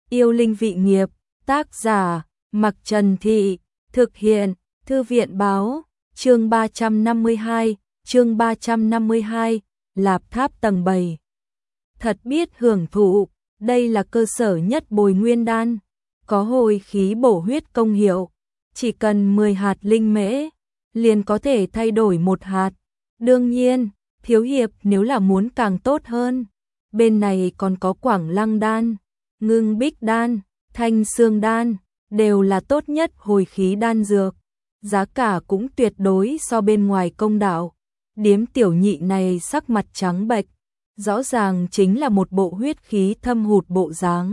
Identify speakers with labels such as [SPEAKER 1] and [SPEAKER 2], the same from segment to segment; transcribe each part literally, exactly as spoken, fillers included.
[SPEAKER 1] Yêu linh vị nghiệp, tác giả, Mặc Trần Thị, thực hiện, Thư viện báo, chương ba trăm năm mươi hai, chương ba trăm năm mươi hai, Lạp Tháp tầng bảy. Thật biết hưởng thụ, đây là cơ sở nhất bồi nguyên đan, có hồi khí bổ huyết công hiệu, chỉ cần mười hạt linh mễ, liền có thể thay đổi một hạt. Đương nhiên, thiếu hiệp nếu là muốn càng tốt hơn, bên này còn có Quảng Lăng đan, Ngưng Bích đan, Thanh Xương đan, đều là tốt nhất hồi khí đan dược, giá cả cũng tuyệt đối so bên ngoài công đạo. Điếm tiểu nhị này sắc mặt trắng bệch, rõ ràng chính là một bộ huyết khí thâm hụt bộ dáng.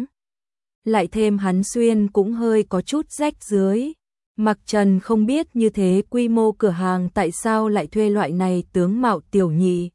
[SPEAKER 1] Lại thêm hắn xuyên cũng hơi có chút rách dưới. Mặc Trần không biết như thế quy mô cửa hàng tại sao lại thuê loại này tướng mạo tiểu nhị.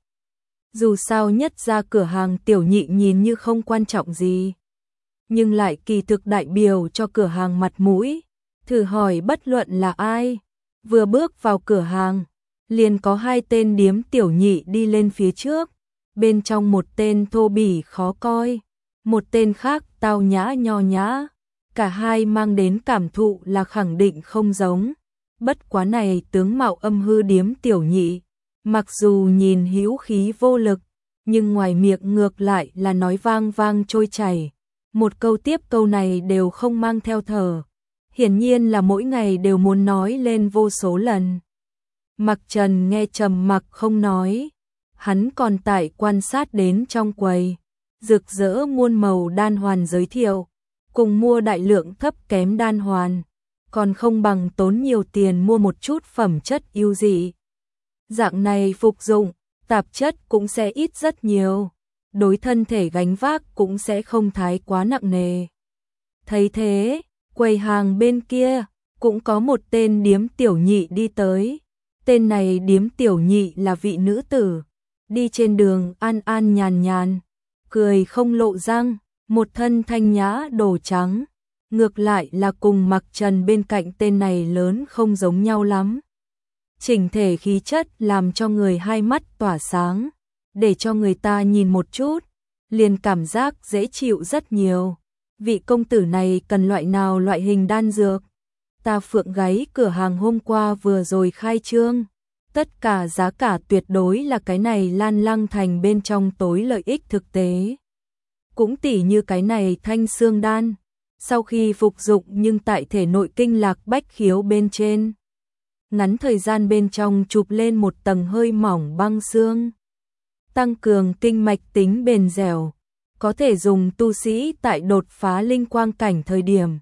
[SPEAKER 1] Dù sao nhất ra cửa hàng tiểu nhị nhìn như không quan trọng gì, nhưng lại kỳ thực đại biểu cho cửa hàng mặt mũi. Thử hỏi bất luận là ai, vừa bước vào cửa hàng, liền có hai tên điếm tiểu nhị đi lên phía trước, bên trong một tên thô bỉ khó coi, một tên khác tao nhã nho nhã, cả hai mang đến cảm thụ là khẳng định không giống. Bất quá này tướng mạo âm hư điếm tiểu nhị, mặc dù nhìn hữu khí vô lực, nhưng ngoài miệng ngược lại là nói vang vang trôi chảy, một câu tiếp câu này đều không mang theo thở, hiển nhiên là mỗi ngày đều muốn nói lên vô số lần. Mặc Trần nghe trầm mặc không nói, hắn còn tại quan sát đến trong quầy, rực rỡ muôn màu đan hoàn giới thiệu, cùng mua đại lượng thấp kém đan hoàn, còn không bằng tốn nhiều tiền mua một chút phẩm chất ưu dị. Dạng này phục dụng, tạp chất cũng sẽ ít rất nhiều, đối thân thể gánh vác cũng sẽ không thái quá nặng nề. Thấy thế, quầy hàng bên kia cũng có một tên điếm tiểu nhị đi tới. Tên này điếm tiểu nhị là vị nữ tử, đi trên đường an an nhàn nhàn, cười không lộ răng, một thân thanh nhã đồ trắng, ngược lại là cùng Mặc Trần bên cạnh tên này lớn không giống nhau lắm. Chỉnh thể khí chất làm cho người hai mắt tỏa sáng, để cho người ta nhìn một chút, liền cảm giác dễ chịu rất nhiều. Vị công tử này cần loại nào loại hình đan dược? Ta Phượng Gáy cửa hàng hôm qua vừa rồi khai trương, tất cả giá cả tuyệt đối là cái này Lan Lăng thành bên trong tối lợi ích thực tế. Cũng tỉ như cái này Thanh Xương đan, sau khi phục dụng nhưng tại thể nội kinh lạc bách khiếu bên trên, ngắn thời gian bên trong chụp lên một tầng hơi mỏng băng xương, tăng cường kinh mạch tính bền dẻo, có thể dùng tu sĩ tại đột phá linh quang cảnh thời điểm,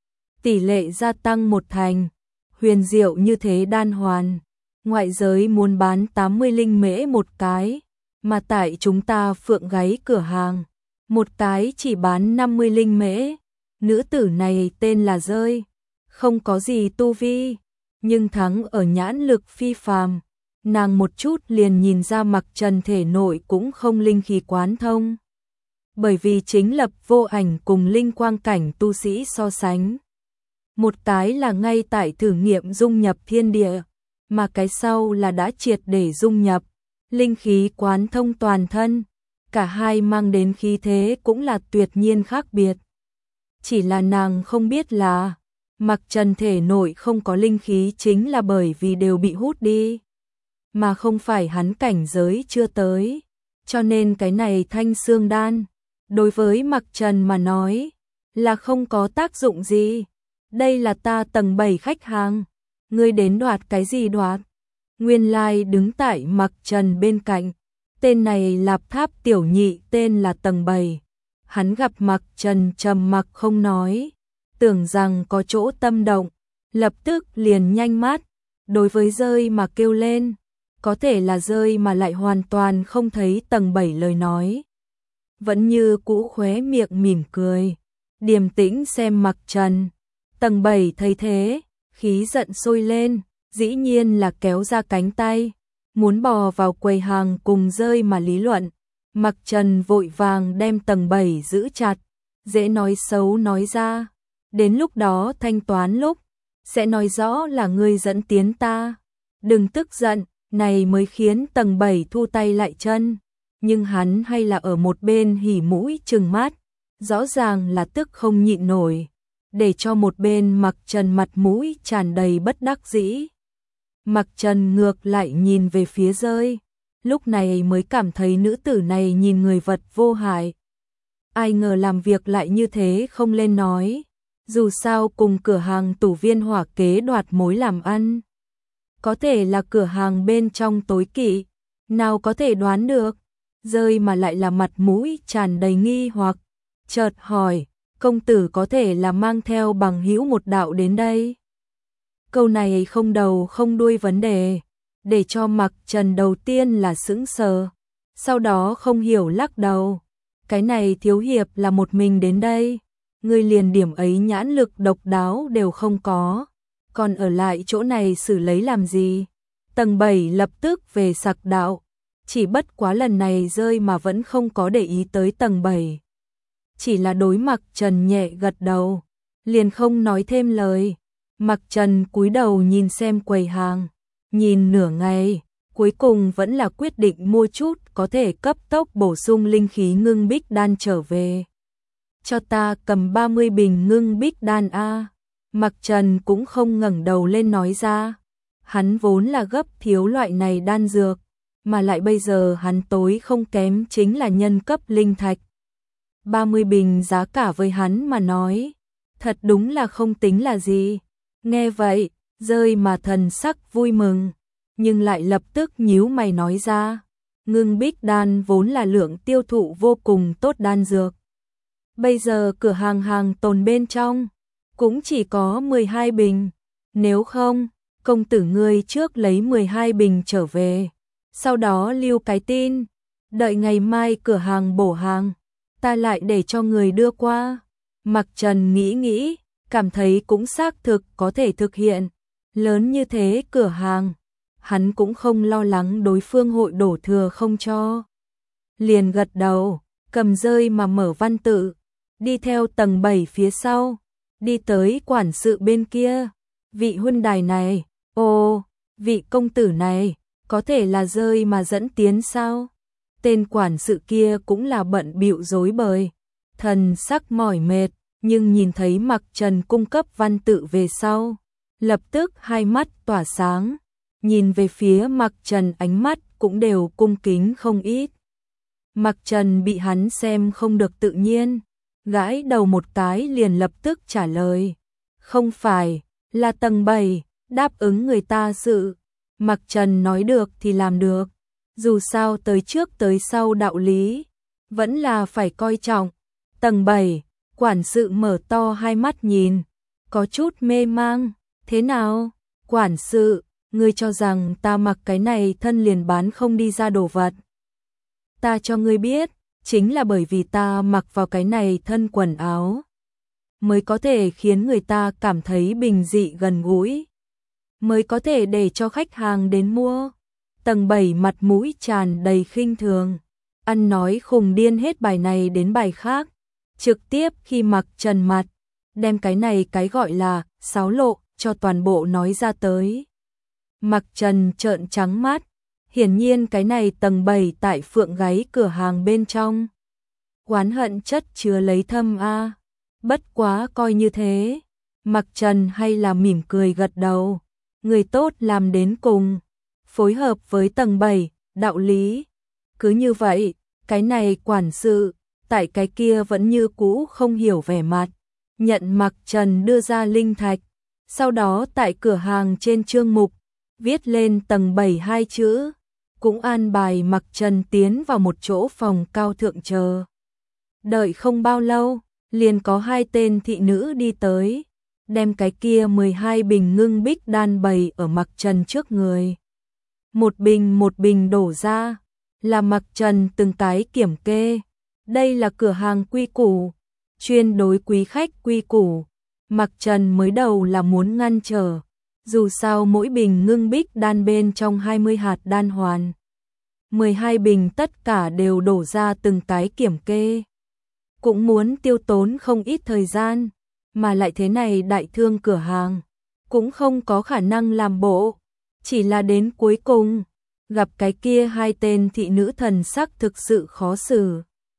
[SPEAKER 1] tỷ lệ gia tăng một thành. Huyền diệu như thế đan hoàn, ngoại giới muốn bán tám mươi linh mễ một cái, mà tại chúng ta Phượng Gáy cửa hàng, một cái chỉ bán năm mươi linh mễ. Nữ tử này tên là Rơi, không có gì tu vi, nhưng thắng ở nhãn lực phi phàm. Nàng một chút liền nhìn ra Mặc Trần thể nội cũng không linh khí quán thông, bởi vì chính lập vô ảnh cùng linh quang cảnh tu sĩ so sánh, một cái là ngay tại thử nghiệm dung nhập thiên địa, mà cái sau là đã triệt để dung nhập, linh khí quán thông toàn thân, cả hai mang đến khí thế cũng là tuyệt nhiên khác biệt. Chỉ là nàng không biết là, Mặc Trần thể nội không có linh khí chính là bởi vì đều bị hút đi, mà không phải hắn cảnh giới chưa tới, cho nên cái này Thanh Xương đan, đối với Mặc Trần mà nói, là không có tác dụng gì. Đây là ta tầng bảy khách hàng, ngươi đến đoạt cái gì đoạt? Nguyên lai đứng tại Mặc Trần bên cạnh, tên này Lạp Tháp tiểu nhị tên là tầng bảy. Hắn gặp Mặc Trần trầm mặc không nói, tưởng rằng có chỗ tâm động, lập tức liền nhanh mắt, đối với Rơi mà kêu lên, có thể là Rơi mà lại hoàn toàn không thấy tầng bảy lời nói. Vẫn như cũ khóe miệng mỉm cười, điềm tĩnh xem Mặc Trần. Tầng bảy thấy thế, khí giận sôi lên, dĩ nhiên là kéo ra cánh tay, muốn bò vào quầy hàng cùng Rơi mà lý luận. Mặc Trần vội vàng đem tầng bảy giữ chặt, dễ nói xấu nói ra, đến lúc đó thanh toán lúc, sẽ nói rõ là ngươi dẫn tiến ta. Đừng tức giận, này mới khiến tầng bảy thu tay lại chân, nhưng hắn hay là ở một bên hỉ mũi trừng mắt, rõ ràng là tức không nhịn nổi, để cho một bên Mặc Trần mặt mũi tràn đầy bất đắc dĩ. Mặc Trần ngược lại nhìn về phía Rơi, lúc này mới cảm thấy nữ tử này nhìn người vật vô hại. Ai ngờ làm việc lại như thế không lên nói, dù sao cùng cửa hàng tủ viên hỏa kế đoạt mối làm ăn. Có thể là cửa hàng bên trong tối kỵ, nào có thể đoán được, Rơi mà lại là mặt mũi tràn đầy nghi hoặc, chợt hỏi, công tử có thể là mang theo bằng hữu một đạo đến đây. Câu này không đầu không đuôi vấn đề, để cho Mặc Trần đầu tiên là sững sờ, sau đó không hiểu lắc đầu. Cái này thiếu hiệp là một mình đến đây, ngươi liền điểm ấy nhãn lực độc đáo đều không có, còn ở lại chỗ này xử lấy làm gì? Tầng bảy lập tức về sặc đạo, chỉ bất quá lần này Rơi mà vẫn không có để ý tới tầng bảy. Chỉ là đối Mặc Trần nhẹ gật đầu, liền không nói thêm lời. Mặc Trần cúi đầu nhìn xem quầy hàng, nhìn nửa ngày, cuối cùng vẫn là quyết định mua chút có thể cấp tốc bổ sung linh khí ngưng bích đan trở về. Cho ta cầm ba mươi bình ngưng bích đan a. Mặc Trần cũng không ngẩng đầu lên nói ra, hắn vốn là gấp thiếu loại này đan dược, mà lại bây giờ hắn tối không kém chính là nhân cấp linh thạch. ba mươi bình giá cả với hắn mà nói, thật đúng là không tính là gì. Nghe vậy, Rơi mà thần sắc vui mừng, nhưng lại lập tức nhíu mày nói ra, ngưng bích đan vốn là lượng tiêu thụ vô cùng tốt đan dược. Bây giờ cửa hàng hàng tồn bên trong, cũng chỉ có mười hai bình, nếu không, công tử ngươi trước lấy mười hai bình trở về, sau đó lưu cái tin, đợi ngày mai cửa hàng bổ hàng, ta lại để cho người đưa qua. Mặc Trần nghĩ nghĩ, cảm thấy cũng xác thực có thể thực hiện, lớn như thế cửa hàng, hắn cũng không lo lắng đối phương hội đổ thừa không cho. Liền gật đầu, cầm Rơi mà mở văn tự, đi theo tầng bảy phía sau, đi tới quản sự bên kia. Vị huynh đài này, ồ, vị công tử này, có thể là Rơi mà dẫn tiến sao? Tên quản sự kia cũng là bận bịu rối bời, thần sắc mỏi mệt, nhưng nhìn thấy Mặc Trần cung cấp văn tự về sau, lập tức hai mắt tỏa sáng, nhìn về phía Mặc Trần ánh mắt cũng đều cung kính không ít. Mặc Trần bị hắn xem không được tự nhiên, gãi đầu một cái liền lập tức trả lời, không phải, là tầng bảy, đáp ứng người ta sự. Mặc Trần nói được thì làm được, dù sao tới trước tới sau đạo lý, vẫn là phải coi trọng. Tầng bảy, quản sự mở to hai mắt nhìn, có chút mê mang, thế nào? Quản sự, ngươi cho rằng ta mặc cái này thân liền bán không đi ra đồ vật. Ta cho ngươi biết, chính là bởi vì ta mặc vào cái này thân quần áo, mới có thể khiến người ta cảm thấy bình dị gần gũi, mới có thể để cho khách hàng đến mua. Tầng bảy mặt mũi tràn đầy khinh thường, ăn nói khùng điên hết bài này đến bài khác, trực tiếp khi Mặc Trần mặt, đem cái này cái gọi là xáo lộ cho toàn bộ nói ra tới. Mặc Trần trợn trắng mắt, hiển nhiên cái này tầng bảy tại Phượng Gáy cửa hàng bên trong. Oán hận chất chứa lấy thâm a. Bất quá coi như thế, Mặc Trần hay là mỉm cười gật đầu, người tốt làm đến cùng, phối hợp với tầng bảy, đạo lý. Cứ như vậy, cái này quản sự, tại cái kia vẫn như cũ không hiểu vẻ mặt, nhận Mặc Trần đưa ra linh thạch, sau đó tại cửa hàng trên chương mục, viết lên tầng bảy hai chữ, cũng an bài Mặc Trần tiến vào một chỗ phòng cao thượng chờ. Đợi không bao lâu, liền có hai tên thị nữ đi tới, đem cái kia mười hai bình ngưng bích đan bày ở Mặc Trần trước người. Một bình một bình đổ ra, là Mặc Trần từng cái kiểm kê. Đây là cửa hàng quy củ, chuyên đối quý khách quy củ. Mặc Trần mới đầu là muốn ngăn trở, dù sao mỗi bình ngưng bích đan bên trong hai mươi hạt đan hoàn. mười hai bình tất cả đều đổ ra từng cái kiểm kê. Cũng muốn tiêu tốn không ít thời gian, mà lại thế này đại thương cửa hàng, cũng không có khả năng làm bộ. Chỉ là đến cuối cùng, gặp cái kia hai tên thị nữ thần sắc thực sự khó xử.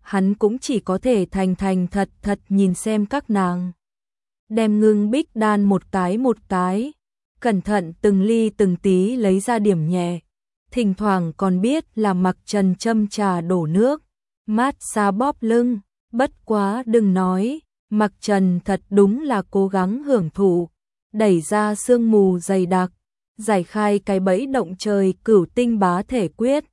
[SPEAKER 1] hắn cũng chỉ có thể thành thành thật thật nhìn xem các nàng. Đem ngưng bích đan một cái một cái, cẩn thận từng ly từng tí lấy ra điểm nhẹ. Thỉnh thoảng còn biết là Mặc Trần châm trà đổ nước, mát xa bóp lưng, bất quá đừng nói, Mặc Trần thật đúng là cố gắng hưởng thụ, đẩy ra sương mù dày đặc, giải khai cái bẫy động trời cửu tinh bá thể quyết,